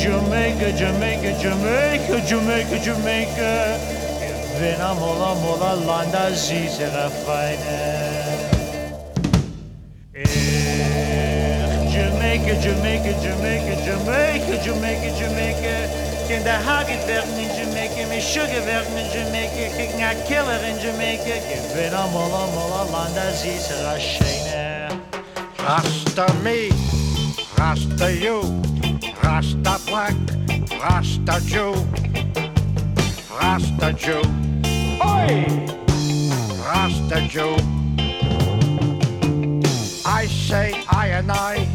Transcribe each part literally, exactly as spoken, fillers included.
Jamaica, Jamaica, Jamaica, Jamaica, Jamaica. Ich bin am Mola Mola Land, da sie sehr fein. Jamaica, Jamaica, Jamaica, Jamaica, Jamaica, Jamaica. Ken de Haggard werden in Jamaica, me Sugar werden in Jamaica, kijk naar Killer in Jamaica. Ik ben am Mola Mola Land, da sie sehr schön. Rasta me, Rasta you, Rasta black, Rasta Jew, Rasta Jew, oi, Rasta Jew. I say I and I,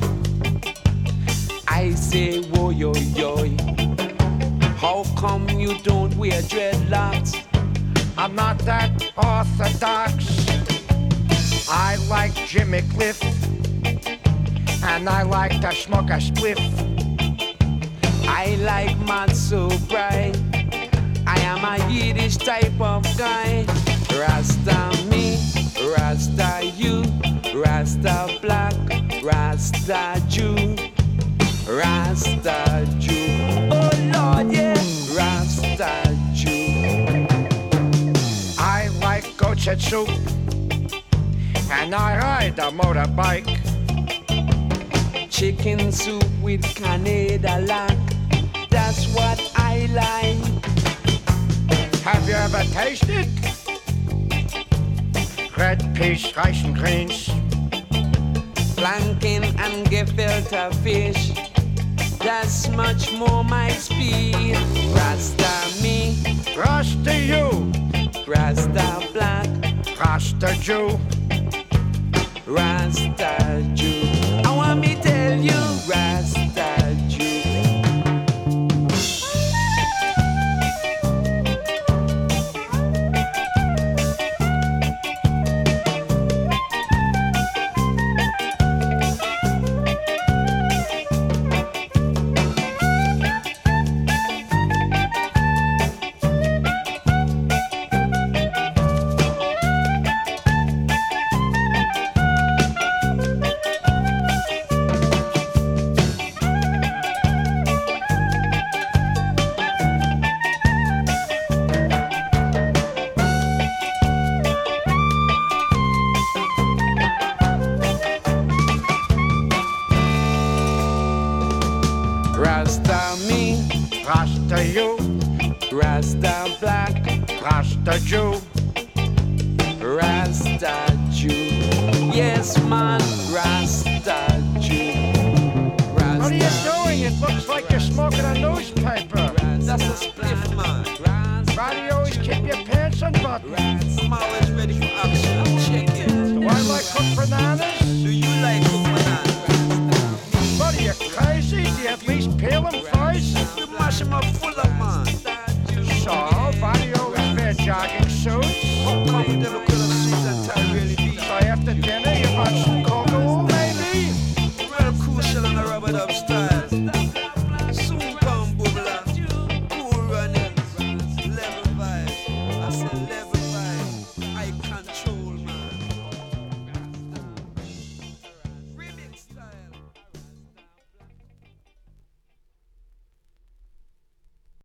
I say wo yo yo. How come you don't wear dreadlocks? I'm not that orthodox. I like Jimmy Cliff, and I like to smoke a spliff. I like man so bright. I am a Yiddish type of guy. Rasta me, Rasta you, Rasta black, Rasta Jew, Rasta Jew. Oh Lord, yeah, Rasta Jew. I like goat's head soup, and I ride a motorbike. Chicken soup with Canada lack, that's what I like. Have you ever tasted red peas, rice and greens? Planking and gefilte fish, that's much more my speed. Rasta me, Rasta you, Rasta black, Rasta Jew, Rasta Jew. I want me tell you, Rasta Jew. Rasta me, Rasta you, Rasta black, Rasta Jew, Rasta Jew. Yes, man, Rasta Jew. Rasta what are you doing? It looks like you're smoking a newspaper. That's a spliff, man. Why do you always keep your pants unbuttoned? I'm always ready for action. Check it. Do I like cooked bananas? Do you like cooked bananas? What are you, crazy? Do you at least peel them first? We mash them up full of man. So, why do you always wear jogging suits? How come we never